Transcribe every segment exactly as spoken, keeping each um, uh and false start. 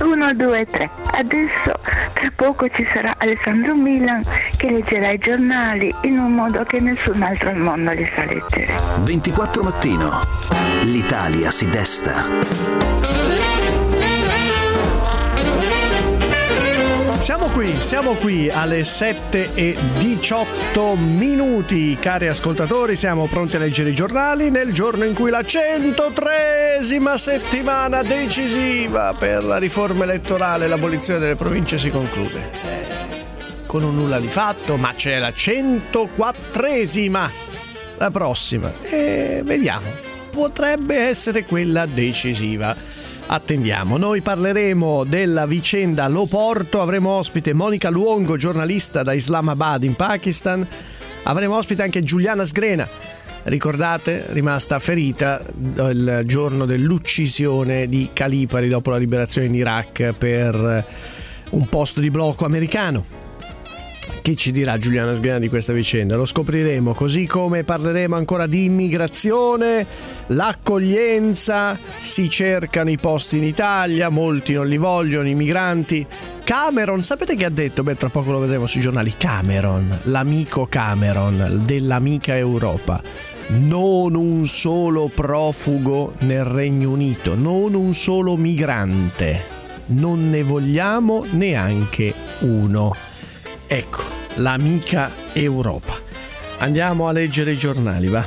uno, due, tre. Adesso tra poco ci sarà Alessandro Milan che leggerà i giornali in un modo che nessun altro al mondo li sa leggere. ventiquattro Mattino. L'Italia si desta. Siamo qui, siamo qui alle sette e diciotto minuti, cari ascoltatori, siamo pronti a leggere i giornali nel giorno in cui la centotreesima settimana decisiva per la riforma elettorale e l'abolizione delle province si conclude. Eh, con un nulla di fatto, ma c'è la centoquattresima, la prossima, e vediamo, potrebbe essere quella decisiva. Attendiamo. Noi parleremo della vicenda Loporto, avremo ospite Monica Luongo, giornalista da Islamabad in Pakistan, avremo ospite anche Giuliana Sgrena, ricordate, rimasta ferita il giorno dell'uccisione di Calipari dopo la liberazione in Iraq per un posto di blocco americano. Che ci dirà Giuliana Sgrena di questa vicenda? Lo scopriremo, così come parleremo ancora di immigrazione, l'accoglienza, si cercano i posti in Italia, molti non li vogliono, i migranti. Cameron, sapete che ha detto? Beh, tra poco lo vedremo sui giornali. Cameron, l'amico Cameron dell'amica Europa. Non un solo profugo nel Regno Unito, non un solo migrante. Non ne vogliamo neanche uno. Ecco, l'amica Europa. Andiamo a leggere i giornali, va?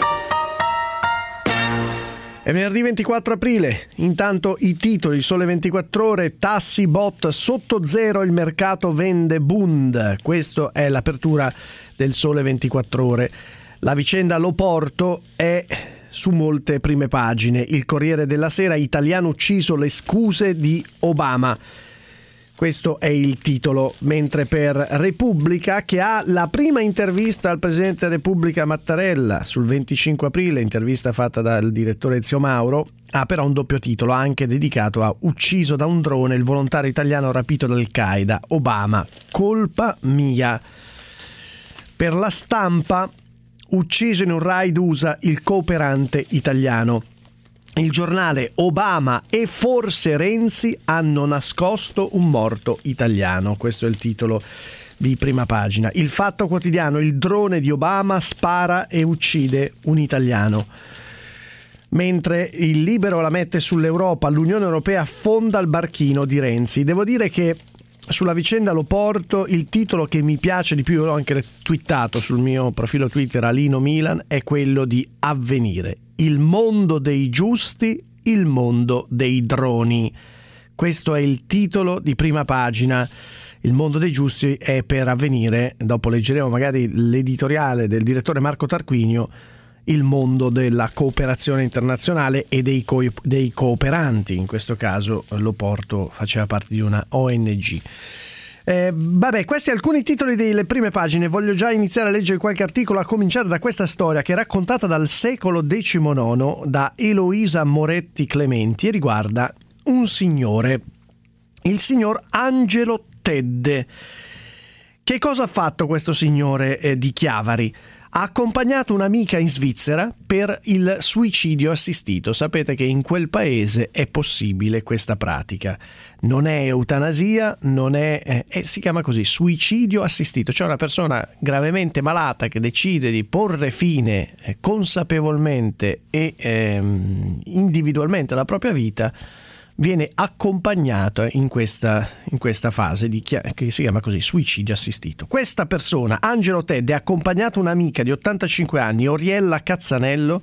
È venerdì ventiquattro aprile, intanto i titoli, Sole ventiquattro Ore, tassi bot sotto zero, il mercato vende Bund. Questa è l'apertura del Sole ventiquattro Ore. La vicenda Loporto è su molte prime pagine. Il Corriere della Sera, italiano ucciso, le scuse di Obama. Questo è il titolo, mentre per Repubblica, che ha la prima intervista al Presidente della Repubblica Mattarella sul venticinque aprile, intervista fatta dal direttore Ezio Mauro, ha però un doppio titolo anche dedicato a ucciso da un drone il volontario italiano rapito dall'Al-Qaeda, Obama, colpa mia. Per La Stampa, ucciso in un raid U S A il cooperante italiano. Il giornale, Obama e forse Renzi hanno nascosto un morto italiano. Questo è il titolo di prima pagina. Il Fatto Quotidiano, il drone di Obama spara e uccide un italiano. Mentre il Libero la mette sull'Europa, l'Unione Europea affonda il barchino di Renzi. Devo dire che sulla vicenda Loporto il titolo che mi piace di più, l'ho anche twittato sul mio profilo Twitter Alino Milan, è quello di Avvenire. Il mondo dei giusti, il mondo dei droni. Questo è il titolo di prima pagina. Il mondo dei giusti è per Avvenire. Dopo leggeremo magari l'editoriale del direttore Marco Tarquinio. Il mondo della cooperazione internazionale e dei, co- dei cooperanti. In questo caso Loporto faceva parte di una O N G. Eh, vabbè, questi alcuni titoli delle prime pagine. Voglio già iniziare a leggere qualche articolo, a cominciare da questa storia che è raccontata dal secolo diciannove da Eloisa Moretti Clementi e riguarda un signore, il signor Angelo Tedde. Che cosa ha fatto questo signore eh, di Chiavari? Ha accompagnato un'amica in Svizzera per il suicidio assistito. Sapete che in quel paese è possibile questa pratica. Non è eutanasia, non è, eh, eh, si chiama così, suicidio assistito. Cioè una persona gravemente malata che decide di porre fine eh, consapevolmente e ehm, individualmente alla propria vita, viene accompagnata in questa, in questa fase di, che si chiama così, suicidio assistito. Questa persona, Angelo Tedde, ha accompagnato un'amica di ottantacinque anni, Oriella Cazzanello,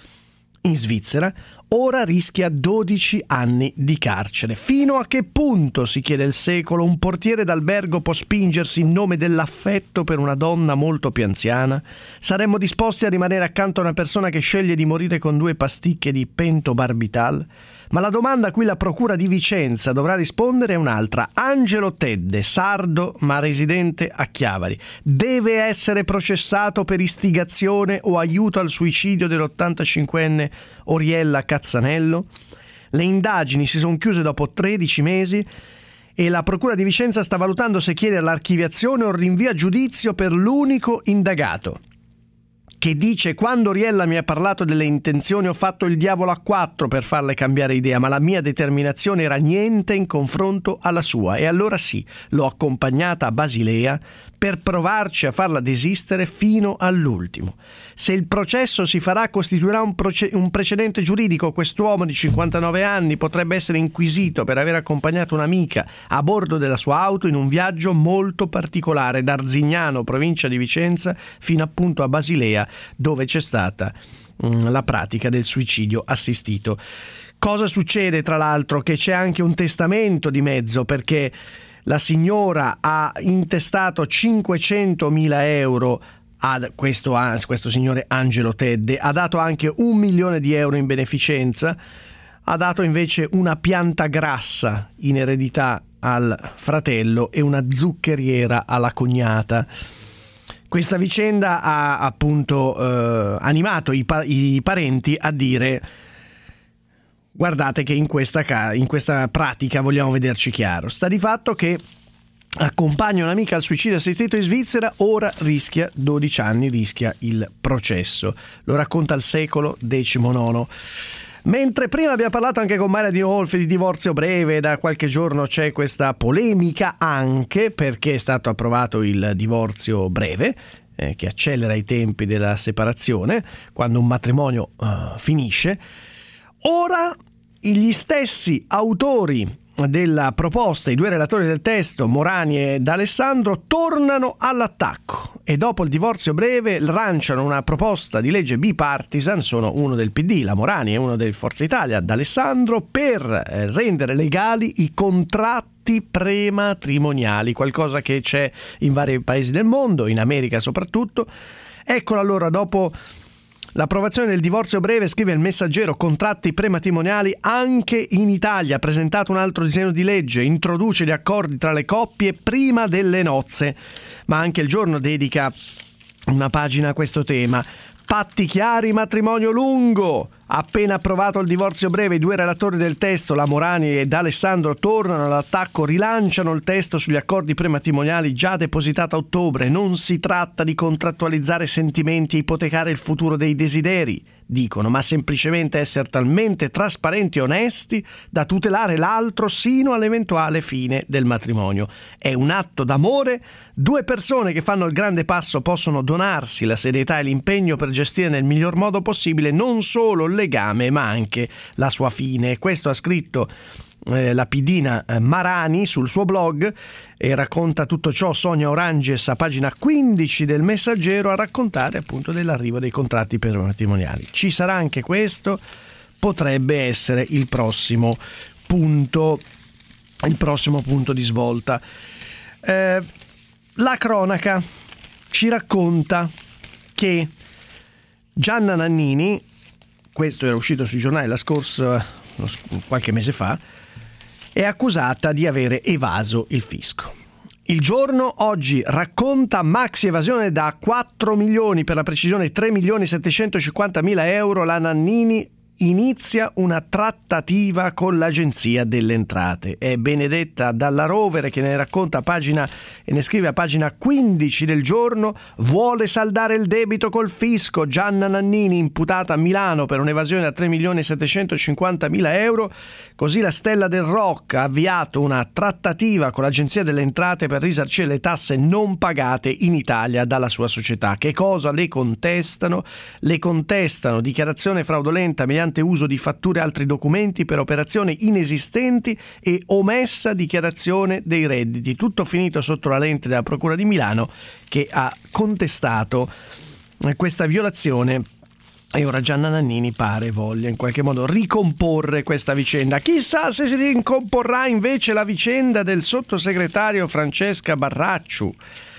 in Svizzera. Ora rischia dodici anni di carcere. Fino a che punto, si chiede il secolo, un portiere d'albergo può spingersi in nome dell'affetto per una donna molto più anziana? Saremmo disposti a rimanere accanto a una persona che sceglie di morire con due pasticche di pentobarbital? Ma la domanda a cui la procura di Vicenza dovrà rispondere è un'altra. Angelo Tedde, sardo ma residente a Chiavari, deve essere processato per istigazione o aiuto al suicidio dell'ottantacinquenne Oriella Cazzanello? Le indagini si sono chiuse dopo tredici mesi e la procura di Vicenza sta valutando se chiedere l'archiviazione o il rinvio a giudizio per l'unico indagato. che dice: quando Riella mi ha parlato delle intenzioni ho fatto il diavolo a quattro per farle cambiare idea, ma la mia determinazione era niente in confronto alla sua, e allora sì, l'ho accompagnata a Basilea per provarci a farla desistere fino all'ultimo. Se il processo si farà costituirà un, proce- un precedente giuridico. Quest'uomo di cinquantanove anni potrebbe essere inquisito per aver accompagnato un'amica a bordo della sua auto in un viaggio molto particolare da Arzignano, provincia di Vicenza, fino appunto a Basilea, dove c'è stata mh, la pratica del suicidio assistito. Cosa succede, tra l'altro? Che c'è anche un testamento di mezzo, perché la signora ha intestato cinquecentomila euro a questo, a questo signore Angelo Tedde, ha dato anche un milione di euro in beneficenza, ha dato invece una pianta grassa in eredità al fratello e una zuccheriera alla cognata. Questa vicenda ha appunto eh, animato i, pa- i parenti a dire: guardate che in questa, ca- in questa pratica vogliamo vederci chiaro. Sta di fatto che accompagna un'amica al suicidio assistito in Svizzera, ora rischia dodici anni, rischia il processo. Lo racconta il Secolo diciannove. Mentre prima abbiamo parlato anche con Maria Di Nolfi di divorzio breve, da qualche giorno c'è questa polemica anche perché è stato approvato il divorzio breve, eh, che accelera i tempi della separazione quando un matrimonio uh, finisce. Ora gli stessi autori della proposta, i due relatori del testo, Morani e D'Alessandro, tornano all'attacco e dopo il divorzio breve lanciano una proposta di legge bipartisan, sono uno del P D, la Morani, e uno del Forza Italia, D'Alessandro, per rendere legali i contratti prematrimoniali, qualcosa che c'è in vari paesi del mondo, in America soprattutto. Eccola allora, dopo l'approvazione del divorzio breve, scrive il Messaggero, contratti prematrimoniali anche in Italia. Ha presentato un altro disegno di legge, introduce gli accordi tra le coppie prima delle nozze, ma anche Il Giorno dedica una pagina a questo tema. Patti chiari, matrimonio lungo. Appena approvato il divorzio breve, i due relatori del testo, la Morani e D'Alessandro, tornano all'attacco, rilanciano il testo sugli accordi prematrimoniali già depositato a ottobre. Non si tratta di contrattualizzare sentimenti e ipotecare il futuro dei desideri, dicono, ma semplicemente essere talmente trasparenti e onesti da tutelare l'altro sino all'eventuale fine del matrimonio. È un atto d'amore. Due persone che fanno il grande passo possono donarsi la serietà e l'impegno per gestire nel miglior modo possibile non solo il legame ma anche la sua fine. Questo ha scritto eh, la pidina eh, Marani sul suo blog, e racconta tutto ciò Sonia Oranges a pagina quindici del Messaggero, a raccontare appunto dell'arrivo dei contratti prematrimoniali. Ci sarà anche questo, potrebbe essere il prossimo punto il prossimo punto di svolta. Eh, la cronaca ci racconta che Gianna Nannini, questo era uscito sui giornali la scorsa, qualche mese fa, è accusata di avere evaso il fisco. Il Giorno oggi racconta maxi evasione da quattro milioni, per la precisione tre milioni settecentocinquantamila euro. La Nannini inizia una trattativa con l'Agenzia delle Entrate. È Benedetta Dalla Rovere che ne racconta a pagina e ne scrive a pagina quindici del Giorno. Vuole saldare il debito col fisco. Gianna Nannini imputata a Milano per un'evasione da tre milioni settecentocinquantamila euro. Così la Stella del Rock ha avviato una trattativa con l'Agenzia delle Entrate per risarcire le tasse non pagate in Italia dalla sua società. Che cosa le contestano? Le contestano dichiarazione fraudolenta mediante uso di fatture e altri documenti per operazioni inesistenti e omessa dichiarazione dei redditi. Tutto finito sotto la lente della Procura di Milano, che ha contestato questa violazione, e ora Gianna Nannini pare voglia in qualche modo ricomporre questa vicenda. Chissà se si ricomporrà invece la vicenda del sottosegretario Francesca Barracciu,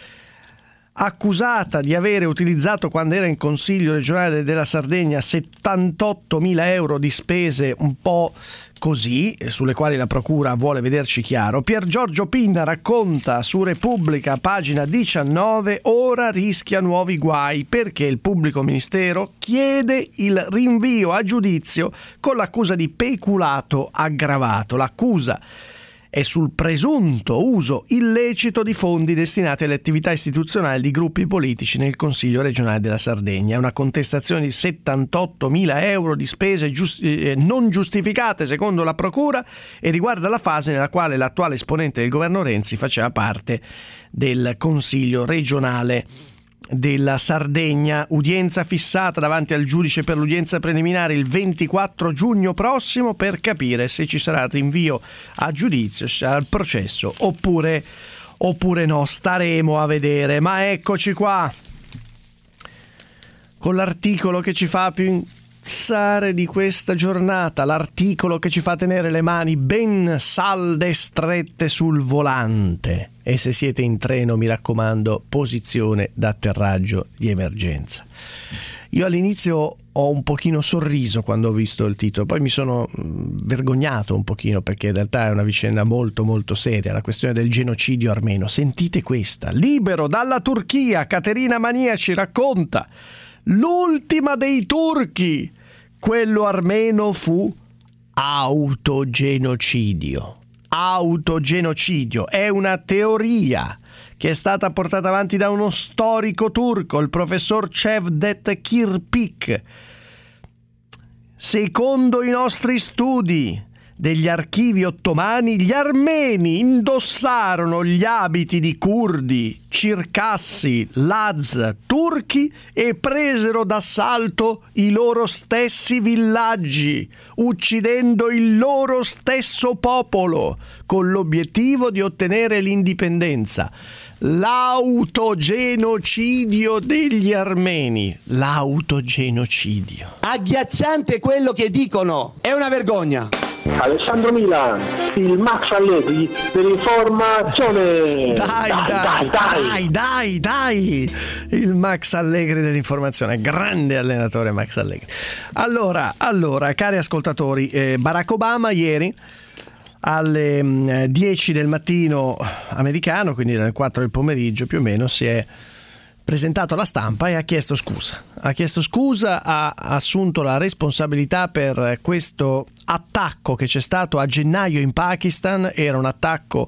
accusata di avere utilizzato, quando era in Consiglio regionale della Sardegna, settantottomila euro di spese un po' così, sulle quali la Procura vuole vederci chiaro. Pier Giorgio Pinna racconta su Repubblica, pagina diciannove, ora rischia nuovi guai perché il pubblico ministero chiede il rinvio a giudizio con l'accusa di peculato aggravato. L'accusa è sul presunto uso illecito di fondi destinati alle attività istituzionali di gruppi politici nel Consiglio regionale della Sardegna. È una contestazione di settantottomila euro di spese giusti- eh, non giustificate secondo la Procura e riguarda la fase nella quale l'attuale esponente del governo Renzi faceva parte del Consiglio regionale della Sardegna. Udienza fissata davanti al giudice per l'udienza preliminare il ventiquattro giugno prossimo per capire se ci sarà rinvio a giudizio, al processo oppure, oppure no. Staremo a vedere. Ma eccoci qua con l'articolo che ci fa pensare di questa giornata, l'articolo che ci fa tenere le mani ben salde e strette sul volante. E se siete in treno, mi raccomando, posizione d'atterraggio di emergenza. Io all'inizio ho un pochino sorriso quando ho visto il titolo, poi mi sono vergognato un pochino perché in realtà è una vicenda molto molto seria, la questione del genocidio armeno. Sentite questa: libero dalla Turchia, Caterina Mania ci racconta l'ultima dei turchi, quello armeno fu autogenocidio. Autogenocidio è una teoria che è stata portata avanti da uno storico turco, il professor Cevdet Kirpik. Secondo i nostri studi degli archivi ottomani, gli armeni indossarono gli abiti di curdi, circassi, laz, turchi e presero d'assalto i loro stessi villaggi, uccidendo il loro stesso popolo, con l'obiettivo di ottenere l'indipendenza. L'autogenocidio degli armeni. L'autogenocidio. Agghiacciante quello che dicono, è una vergogna. Alessandro Milan, il Max Allegri dell'informazione. Dai, dai, dai, dai, dai, dai. Il Max Allegri dell'informazione, grande allenatore Max Allegri. Allora, allora, cari ascoltatori, eh, Barack Obama ieri alle dieci del mattino americano, quindi alle quattro del pomeriggio più o meno, si è presentato alla stampa e ha chiesto scusa. Ha chiesto scusa, ha assunto la responsabilità per questo attacco che c'è stato a gennaio in Pakistan. Era un attacco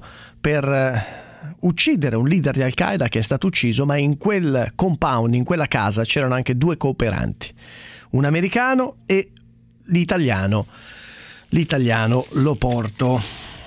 per uccidere un leader di Al-Qaeda che è stato ucciso, ma in quel compound, in quella casa, c'erano anche due cooperanti, un americano e l'italiano, l'italiano Loporto,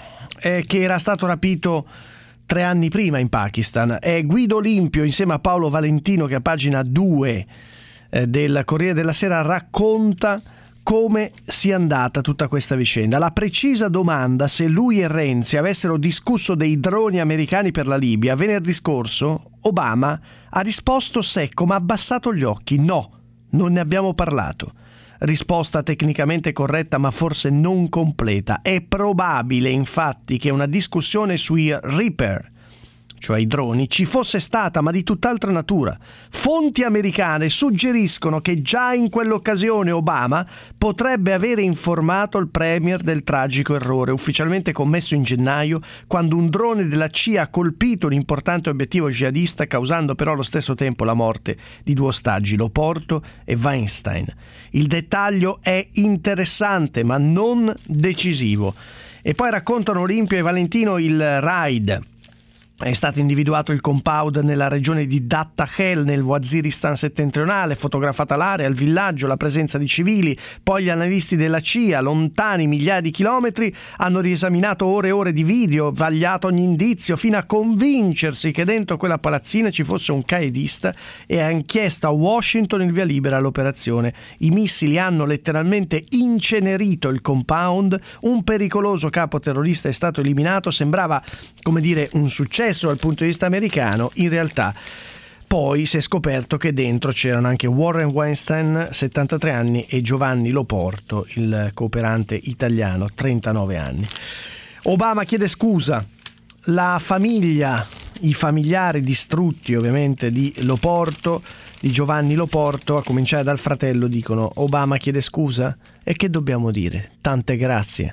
eh, che era stato rapito tre anni prima in Pakistan. È Guido Olimpio insieme a Paolo Valentino che a pagina due eh, del Corriere della Sera racconta come sia andata tutta questa vicenda. La precisa domanda se lui e Renzi avessero discusso dei droni americani per la Libia venerdì scorso, Obama ha risposto secco ma ha abbassato gli occhi: no, non ne abbiamo parlato. Risposta tecnicamente corretta ma forse non completa. È probabile infatti che una discussione sui Reaper, cioè i droni, ci fosse stata, ma di tutt'altra natura. Fonti americane suggeriscono che già in quell'occasione Obama potrebbe avere informato il premier del tragico errore ufficialmente commesso in gennaio, quando un drone della C I A ha colpito un importante obiettivo jihadista, causando però allo stesso tempo la morte di due ostaggi, Loporto e Weinstein. Il dettaglio è interessante ma non decisivo. E poi raccontano Olimpio e Valentino il raid. È stato individuato il compound nella regione di Datta-Khel nel Waziristan settentrionale, fotografata l'area, il villaggio, la presenza di civili. Poi gli analisti della C I A, lontani migliaia di chilometri, hanno riesaminato ore e ore di video, vagliato ogni indizio fino a convincersi che dentro quella palazzina ci fosse un qaedista e hanno chiesto a Washington il via libera all'operazione. I missili hanno letteralmente incenerito il compound, un pericoloso capo terrorista è stato eliminato, sembrava, come dire, un successo dal punto di vista americano. In realtà poi si è scoperto che dentro c'erano anche Warren Weinstein, settantatré anni, e Giovanni Loporto, il cooperante italiano, trentanove anni. Obama chiede scusa. La famiglia, i familiari distrutti ovviamente di Loporto, di Giovanni Loporto, a cominciare dal fratello, dicono: Obama chiede scusa? E che dobbiamo dire? Tante grazie.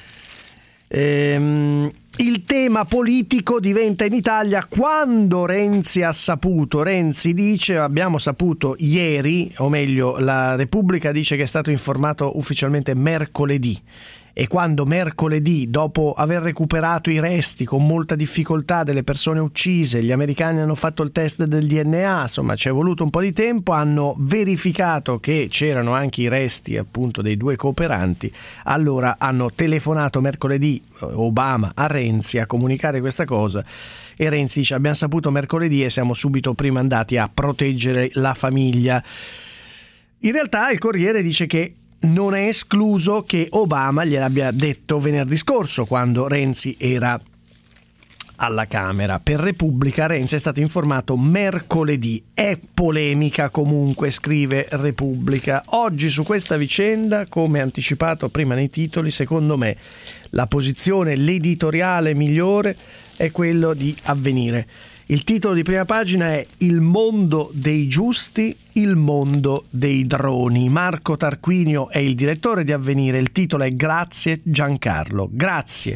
Ehm, il tema politico diventa in Italia quando Renzi ha saputo. Renzi dice: abbiamo saputo ieri, o meglio la Repubblica dice che è stato informato ufficialmente mercoledì, E quando mercoledì, dopo aver recuperato i resti con molta difficoltà delle persone uccise, gli americani hanno fatto il test del D N A, insomma ci è voluto un po' di tempo, hanno verificato che c'erano anche i resti appunto dei due cooperanti, allora hanno telefonato mercoledì Obama a Renzi a comunicare questa cosa e Renzi dice: abbiamo saputo mercoledì e siamo subito prima andati a proteggere la famiglia. In realtà il Corriere dice che non è escluso che Obama gliel'abbia detto venerdì scorso, quando Renzi era alla Camera. Per Repubblica Renzi è stato informato mercoledì. È polemica comunque, scrive Repubblica. Oggi su questa vicenda, come anticipato prima nei titoli, secondo me la posizione, l'editoriale migliore è quello di Avvenire. Il titolo di prima pagina è Il mondo dei giusti, il mondo dei droni. Marco Tarquinio è il direttore di Avvenire, il titolo è Grazie Giancarlo. Grazie.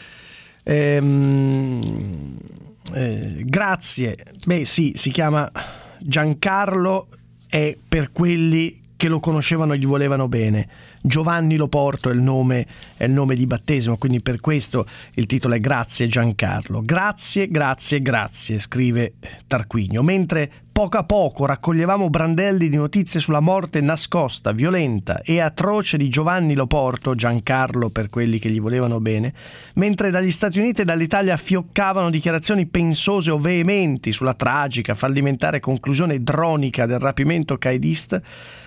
Ehm, eh, grazie. Beh sì, si chiama Giancarlo, è per quelli che lo conoscevano e gli volevano bene. Giovanni Loporto è il nome, è il nome di battesimo, quindi per questo il titolo è Grazie Giancarlo. Grazie, grazie, grazie, scrive Tarquinio. Mentre poco a poco raccoglievamo brandelli di notizie sulla morte nascosta, violenta e atroce di Giovanni Loporto, Giancarlo per quelli che gli volevano bene, mentre dagli Stati Uniti e dall'Italia fioccavano dichiarazioni pensose o veementi sulla tragica, fallimentare conclusione dronica del rapimento qaedista,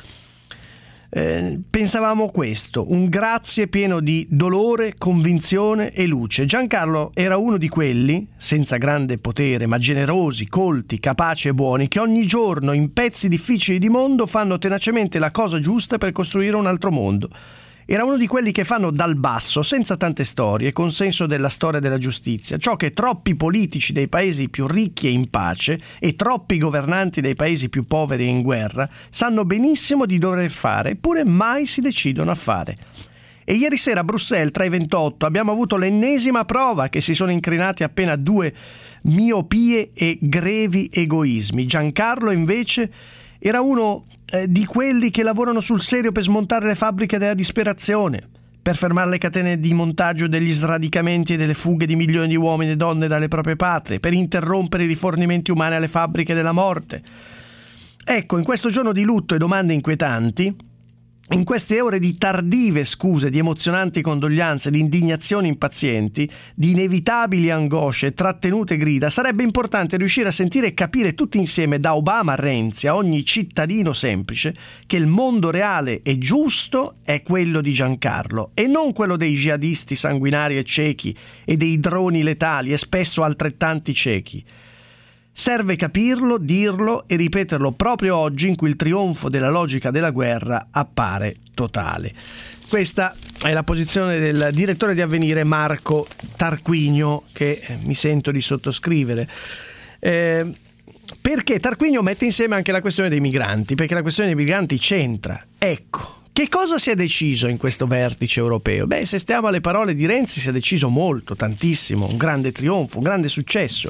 Eh, pensavamo questo, un grazie pieno di dolore, convinzione e luce. Giancarlo era uno di quelli, senza grande potere, ma generosi, colti, capaci e buoni, che ogni giorno in pezzi difficili di mondo fanno tenacemente la cosa giusta per costruire un altro mondo. Era uno di quelli che fanno dal basso, senza tante storie, con senso della storia della giustizia, ciò che troppi politici dei paesi più ricchi e in pace e troppi governanti dei paesi più poveri e in guerra sanno benissimo di dover fare, eppure mai si decidono a fare. E ieri sera a Bruxelles, tra i ventotto, abbiamo avuto l'ennesima prova che si sono incrinati appena due miopie e grevi egoismi. Giancarlo, invece, era uno eh, di quelli che lavorano sul serio per smontare le fabbriche della disperazione, per fermare le catene di montaggio degli sradicamenti e delle fughe di milioni di uomini e donne dalle proprie patrie, per interrompere i rifornimenti umani alle fabbriche della morte. Ecco, in questo giorno di lutto e domande inquietanti, in queste ore di tardive scuse, di emozionanti condoglianze, di indignazioni impazienti, di inevitabili angosce, trattenute grida, sarebbe importante riuscire a sentire e capire tutti insieme, da Obama a Renzi, a ogni cittadino semplice, che il mondo reale e giusto è quello di Giancarlo e non quello dei jihadisti sanguinari e ciechi e dei droni letali e spesso altrettanti ciechi. Serve capirlo, dirlo e ripeterlo proprio oggi, in cui il trionfo della logica della guerra appare totale. Questa è la posizione del direttore di Avvenire Marco Tarquinio, che mi sento di sottoscrivere. Eh, perché Tarquinio mette insieme anche la questione dei migranti, perché la questione dei migranti c'entra. Ecco, che cosa si è deciso in questo vertice europeo? Beh, se stiamo alle parole di Renzi, si è deciso molto, tantissimo, un grande trionfo, un grande successo.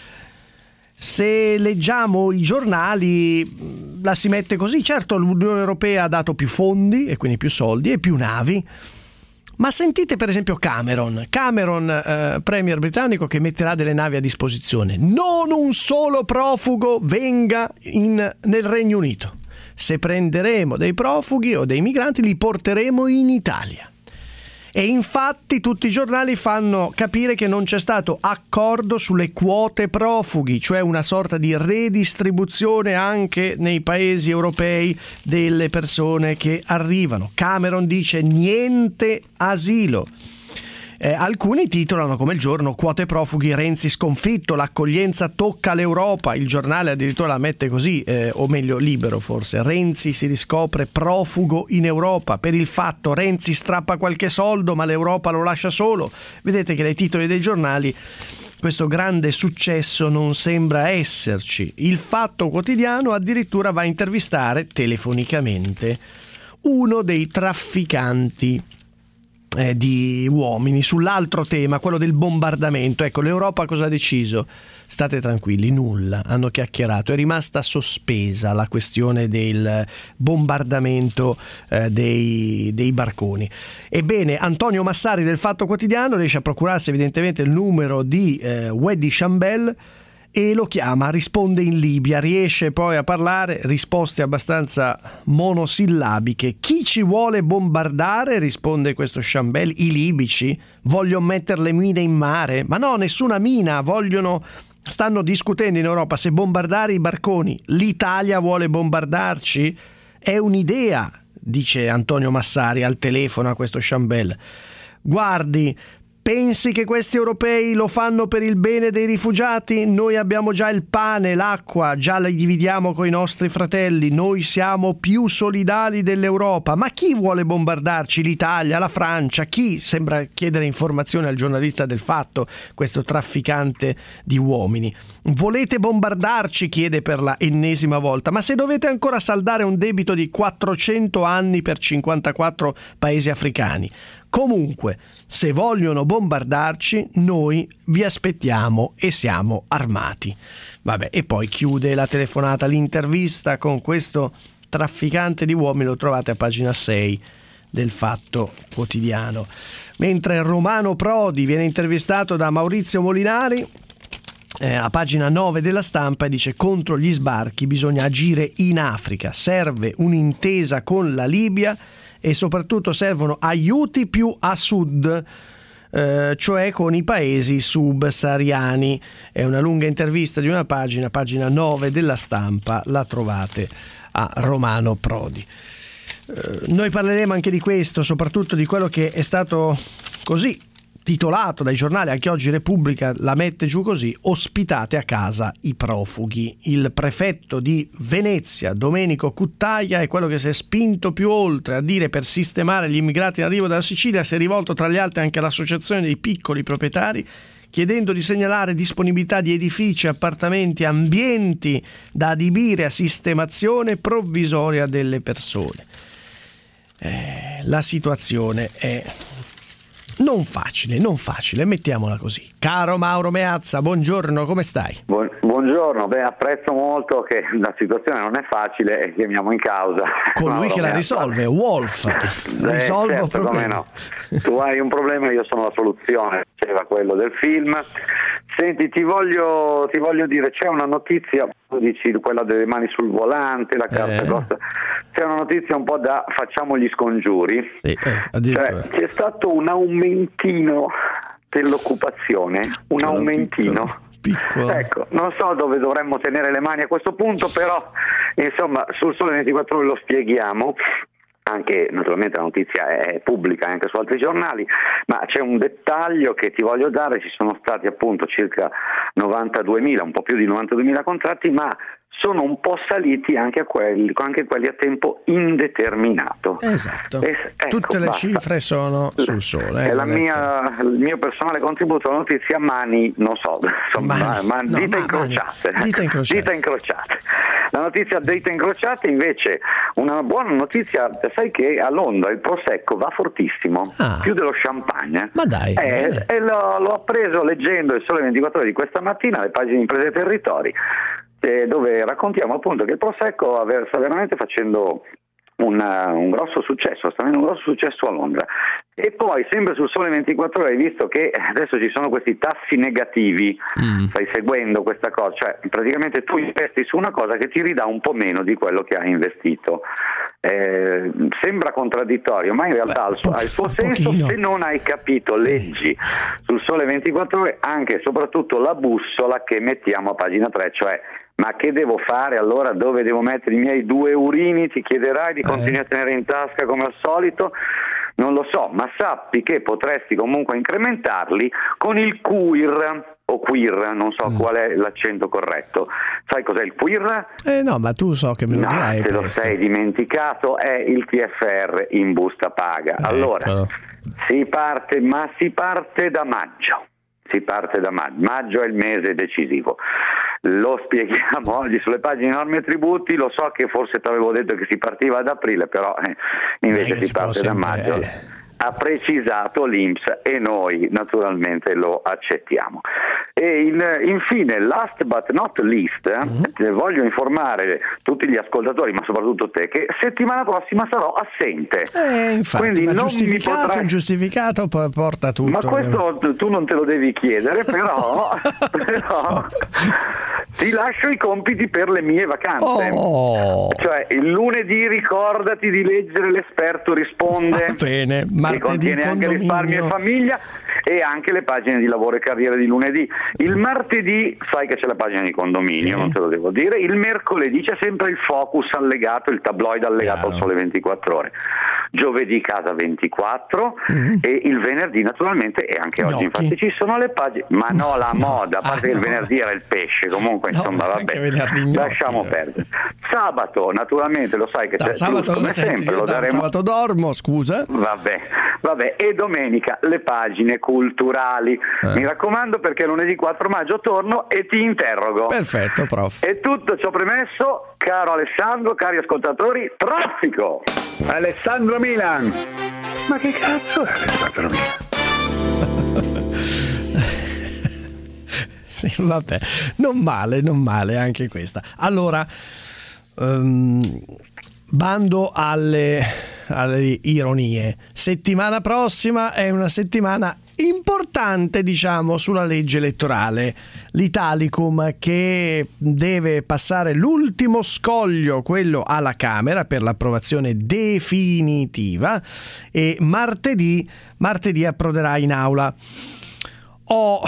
Se leggiamo i giornali la si mette così. Certo, l'Unione Europea ha dato più fondi e quindi più soldi e più navi, ma sentite per esempio Cameron Cameron, eh, premier britannico, che metterà delle navi a disposizione. Non un solo profugo venga in, nel Regno Unito. Se prenderemo dei profughi o dei migranti, li porteremo in Italia. E infatti tutti i giornali fanno capire che non c'è stato accordo sulle quote profughi, cioè una sorta di redistribuzione anche nei paesi europei delle persone che arrivano. Cameron dice niente asilo. Eh, alcuni titolano come il giorno: quote profughi, Renzi sconfitto, l'accoglienza tocca l'Europa. Il giornale addirittura la mette così, eh, o meglio Libero forse: Renzi si riscopre profugo in Europa. Per il Fatto: Renzi strappa qualche soldo ma l'Europa lo lascia solo. Vedete che nei titoli dei giornali questo grande successo non sembra esserci. Il Fatto Quotidiano addirittura va a intervistare telefonicamente uno dei trafficanti eh, di uomini. Sull'altro tema, quello del bombardamento, ecco, l'Europa cosa ha deciso? State tranquilli, nulla, hanno chiacchierato, è rimasta sospesa la questione del bombardamento eh, dei, dei barconi. Ebbene, Antonio Massari del Fatto Quotidiano riesce a procurarsi evidentemente il numero di eh, Wedi Chambel e lo chiama, risponde in Libia, riesce poi a parlare, risposte abbastanza monosillabiche. Chi ci vuole bombardare? Risponde questo Chambel. I libici? Vogliono mettere le mine in mare? Ma no, nessuna mina, vogliono... Stanno discutendo in Europa se bombardare i barconi. L'Italia vuole bombardarci? È un'idea, dice Antonio Massari al telefono a questo Chambel. Guardi, pensi che questi europei lo fanno per il bene dei rifugiati? Noi abbiamo già il pane, l'acqua, già li dividiamo coi nostri fratelli, noi siamo più solidali dell'Europa. Ma chi vuole bombardarci? L'Italia, la Francia? Chi? Sembra chiedere informazioni al giornalista del Fatto, questo trafficante di uomini. Volete bombardarci? Chiede per la ennesima volta. Ma se dovete ancora saldare un debito di quattrocento anni per cinquantaquattro paesi africani. Comunque, se vogliono bombardarci, noi vi aspettiamo e siamo armati. Vabbè, e poi chiude la telefonata, l'intervista con questo trafficante di uomini, lo trovate a pagina sei del Fatto Quotidiano. Mentre Romano Prodi viene intervistato da Maurizio Molinari, eh, a pagina nove della Stampa, e dice: contro gli sbarchi bisogna agire in Africa, serve un'intesa con la Libia e soprattutto servono aiuti più a sud, eh, cioè con i paesi subsahariani. È una lunga intervista di una pagina, pagina nove della Stampa, la trovate a Romano Prodi. Eh, noi parleremo anche di questo, soprattutto di quello che è stato così titolato dai giornali, anche oggi Repubblica la mette giù così: ospitate a casa i profughi. Il prefetto di Venezia, Domenico Cuttaia, è quello che si è spinto più oltre a dire: per sistemare gli immigrati in arrivo dalla Sicilia si è rivolto tra gli altri anche all'associazione dei piccoli proprietari, chiedendo di segnalare disponibilità di edifici, appartamenti, ambienti da adibire a sistemazione provvisoria delle persone. Eh, la situazione è non facile, non facile, mettiamola così. Caro Mauro Meazza, buongiorno, come stai? Buon, buongiorno, beh, apprezzo molto che la situazione non è facile e chiamiamo in causa colui Mauro che la Meazza. risolve, Wolf. Eh, Risolvo certo, problemi. come no. Tu hai un problema, io sono la soluzione, diceva quello del film. Senti, ti voglio, ti voglio dire, c'è una notizia, tu dici quella delle mani sul volante, la carta eh. costa, c'è una notizia un po' da facciamo gli scongiuri, sì, eh, cioè, c'è stato un aumentino dell'occupazione, un Piccolo, aumentino. Piccolo, piccolo. Ecco, non so dove dovremmo tenere le mani a questo punto, però insomma sul Sole ventiquattro Ore lo spieghiamo. Anche naturalmente la notizia è pubblica anche su altri giornali, ma c'è un dettaglio che ti voglio dare: ci sono stati appunto circa novantaduemila, un po' più di novantaduemila contratti, ma sono un po' saliti anche, a quelli, anche quelli a tempo indeterminato. Esatto. E, ecco, tutte le basta. Cifre sono sul Sole. È eh, la mia, il mio personale contributo alla notizia, mani, non so, insomma, mani, man, no, dita, ma, incrociate. mani, dita incrociate. Dita incrociate. La notizia dita incrociate invece, una buona notizia, sai che a Londra il Prosecco va fortissimo, ah. più dello champagne. Ma dai. Eh, e l'ho, l'ho appreso leggendo il Sole ventiquattro Ore di questa mattina, le pagine di Imprese e Territori, dove raccontiamo appunto che il Prosecco sta veramente facendo una, un grosso successo, sta avendo un grosso successo a Londra. E poi sempre sul Sole ventiquattro Ore hai visto che adesso ci sono questi tassi negativi, mm. stai seguendo questa cosa, cioè praticamente tu investi su una cosa che ti ridà un po' meno di quello che hai investito. Eh, sembra contraddittorio, ma in realtà ha il suo, ha il suo senso. Se non hai capito, sì. Leggi sul Sole ventiquattro Ore anche e soprattutto la bussola che mettiamo a pagina tre, cioè ma che devo fare allora, dove devo mettere i miei due eurini? Ti chiederai di continuare eh. a tenere in tasca come al solito? Non lo so, ma sappi che potresti comunque incrementarli con il Q I R o queer, non so mm. qual è l'accento corretto. Sai cos'è il queer? Eh no, ma tu so che me lo no, dirai. Se lo sei dimenticato, è il T F R in busta paga. Allora, Eccolo. si parte, ma si parte da maggio. Si parte da maggio. Maggio è il mese decisivo. Lo spieghiamo oggi sulle pagine norme e tributi. Lo so che forse ti avevo detto che si partiva ad aprile, però eh, invece si, si parte da maggio. Eh. ha precisato l'I N P S e noi naturalmente lo accettiamo. E in, infine, last but not least, mm-hmm. voglio informare tutti gli ascoltatori, ma soprattutto te, che settimana prossima sarò assente. Eh, infatti, quindi ma non giustificato, mi potrai... ingiustificato porta tutto. Ma questo tu non te lo devi chiedere, però, però ti lascio i compiti per le mie vacanze. Oh. Cioè, il lunedì ricordati di leggere L'esperto risponde, va bene, che contiene anche risparmio e famiglia, e anche le pagine di lavoro e carriera di lunedì. Il martedì sai che c'è la pagina di condominio, mm. non te lo devo dire. Il mercoledì c'è sempre il Focus allegato, il tabloid allegato Chiaro. al Sole ventiquattro Ore. Giovedì Casa ventiquattro mm. e il venerdì naturalmente, e anche oggi Gnocchi. infatti ci sono le pagine, ma no la no. moda, a parte ah, che no. il venerdì era il pesce, comunque no, insomma vabbè, gnocchi, lasciamo cioè. perdere. Sabato naturalmente lo sai che no, c'è sabato, come senti, sempre, lo daremo... sabato dormo, scusa. Vabbè, vabbè, e domenica le pagine culturali. Eh. Mi raccomando, perché lunedì quattro maggio torno e ti interrogo. Perfetto, prof. E tutto ciò premesso, caro Alessandro, cari ascoltatori, traffico! Alessandro Milan! Ma che cazzo è Alessandro Milan? Sì, vabbè, non male, non male anche questa. Allora, um, bando alle, alle ironie. Settimana prossima è una settimana importante, diciamo, sulla legge elettorale. L'Italicum che deve passare l'ultimo scoglio, quello alla Camera, per l'approvazione definitiva, e martedì, martedì approderà in aula. Oh,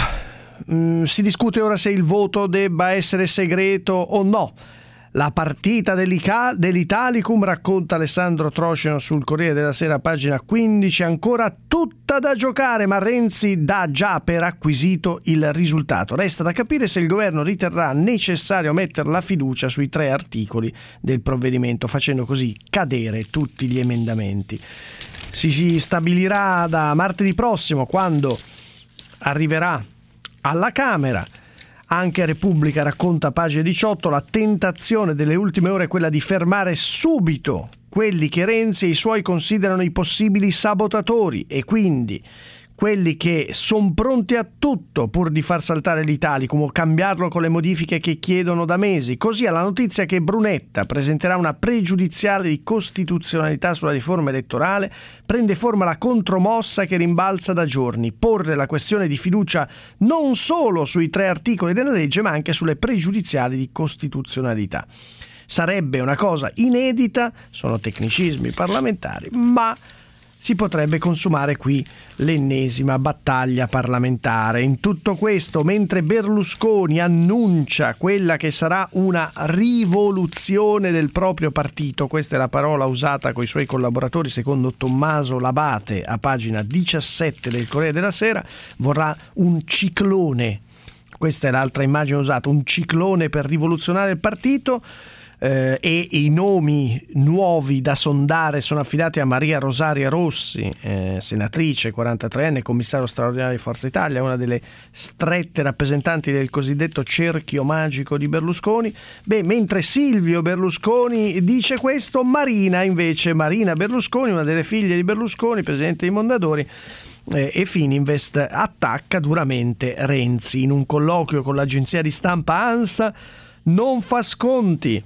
mh, si discute ora se il voto debba essere segreto o no. La partita dell'Italicum, racconta Alessandro Trocino sul Corriere della Sera, pagina quindici, ancora tutta da giocare, ma Renzi dà già per acquisito il risultato. Resta da capire se il governo riterrà necessario mettere la fiducia sui tre articoli del provvedimento, facendo così cadere tutti gli emendamenti. Si, si stabilirà da martedì prossimo, quando arriverà alla Camera. Anche Repubblica racconta, pagina diciotto, la tentazione delle ultime ore è quella di fermare subito quelli che Renzi e i suoi considerano i possibili sabotatori, e quindi quelli che sono pronti a tutto pur di far saltare l'Italicum o cambiarlo con le modifiche che chiedono da mesi. Così alla notizia che Brunetta presenterà una pregiudiziale di costituzionalità sulla riforma elettorale, prende forma la contromossa che rimbalza da giorni: porre la questione di fiducia non solo sui tre articoli della legge, ma anche sulle pregiudiziali di costituzionalità. Sarebbe una cosa inedita, sono tecnicismi parlamentari, ma si potrebbe consumare qui l'ennesima battaglia parlamentare. In tutto questo, mentre Berlusconi annuncia quella che sarà una rivoluzione del proprio partito, questa è la parola usata coi suoi collaboratori secondo Tommaso Labate a pagina diciassette del Corriere della Sera, vorrà un ciclone, questa è l'altra immagine usata, un ciclone per rivoluzionare il partito. Eh, e i nomi nuovi da sondare sono affidati a Maria Rosaria Rossi, eh, senatrice, quarantatreenne, commissario straordinario di Forza Italia, una delle strette rappresentanti del cosiddetto cerchio magico di Berlusconi. Beh, mentre Silvio Berlusconi dice questo, Marina invece, Marina Berlusconi, una delle figlie di Berlusconi, presidente di Mondadori, eh, e Fininvest, attacca duramente Renzi. In un colloquio con l'agenzia di stampa ANSA non fa sconti.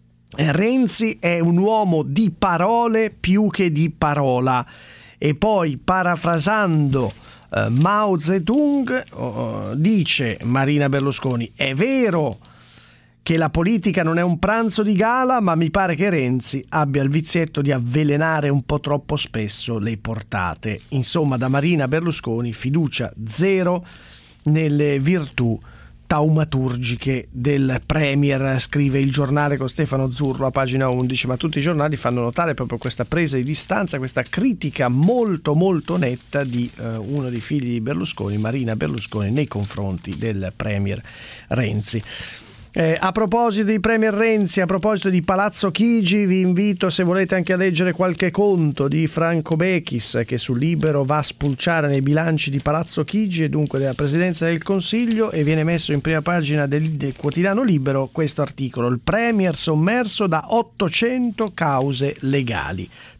Renzi è un uomo di parole più che di parola. E poi, parafrasando eh, Mao Zedong, oh, dice Marina Berlusconi: è vero che la politica non è un pranzo di gala, ma mi pare che Renzi abbia il vizietto di avvelenare un po' troppo spesso le portate. Insomma, da Marina Berlusconi fiducia zero nelle virtù taumaturgiche del Premier, scrive il Giornale con Stefano Zurlo a pagina undici, ma tutti i giornali fanno notare proprio questa presa di distanza, questa critica molto molto netta di eh, uno dei figli di Berlusconi, Marina Berlusconi, nei confronti del Premier Renzi. Eh, a proposito di Premier Renzi, a proposito di Palazzo Chigi, vi invito, se volete, anche a leggere qualche conto di Franco Bechis, che su Libero va a spulciare nei bilanci di Palazzo Chigi e dunque della Presidenza del Consiglio, e viene messo in prima pagina del, del quotidiano Libero questo articolo: il Premier sommerso da ottocento cause legali.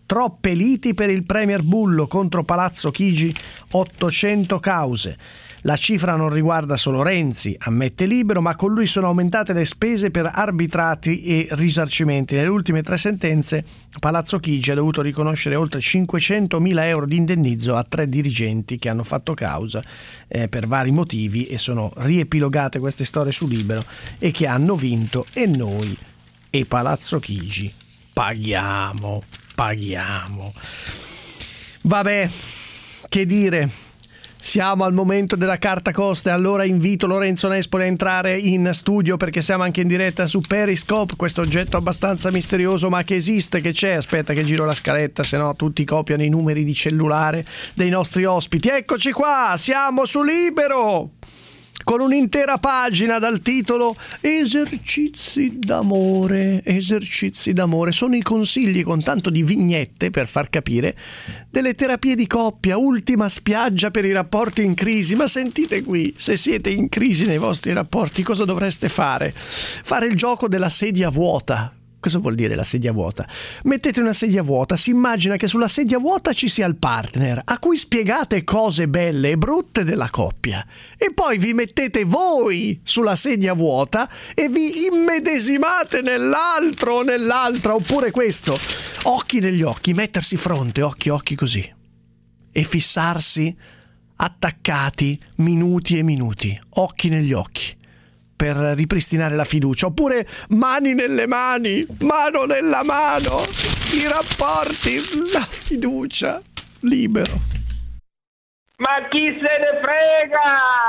troppe liti per il Premier Bullo contro Palazzo Chigi, ottocento cause. La cifra non riguarda solo Renzi, ammette Libero, ma con lui sono aumentate le spese per arbitrati e risarcimenti. Nelle ultime tre sentenze Palazzo Chigi ha dovuto riconoscere oltre cinquecentomila euro di indennizzo a tre dirigenti che hanno fatto causa eh, per vari motivi, e sono riepilogate queste storie su Libero, e che hanno vinto, e noi e Palazzo Chigi paghiamo, paghiamo. Vabbè, che dire. Siamo al momento della carta costa, allora invito Lorenzo Nespoli a entrare in studio, perché siamo anche in diretta su Periscope, questo oggetto abbastanza misterioso ma che esiste, che c'è. Aspetta che giro la scaletta, se no tutti copiano i numeri di cellulare dei nostri ospiti. Eccoci qua, siamo su Libero, con un'intera pagina dal titolo Esercizi d'amore. Esercizi d'amore sono i consigli, con tanto di vignette per far capire, delle terapie di coppia, ultima spiaggia per i rapporti in crisi. Ma sentite qui, se siete in crisi nei vostri rapporti, cosa dovreste fare? Fare il gioco della sedia vuota. Cosa vuol dire la sedia vuota? Mettete una sedia vuota, si immagina che sulla sedia vuota ci sia il partner, a cui spiegate cose belle e brutte della coppia, e poi vi mettete voi sulla sedia vuota e vi immedesimate nell'altro o nell'altra. Oppure questo, occhi negli occhi, mettersi fronte, occhi occhi così, e fissarsi attaccati minuti e minuti, occhi negli occhi, per ripristinare la fiducia. Oppure mani nelle mani, mano nella mano, i rapporti, la fiducia. Libero. Ma chi se ne frega?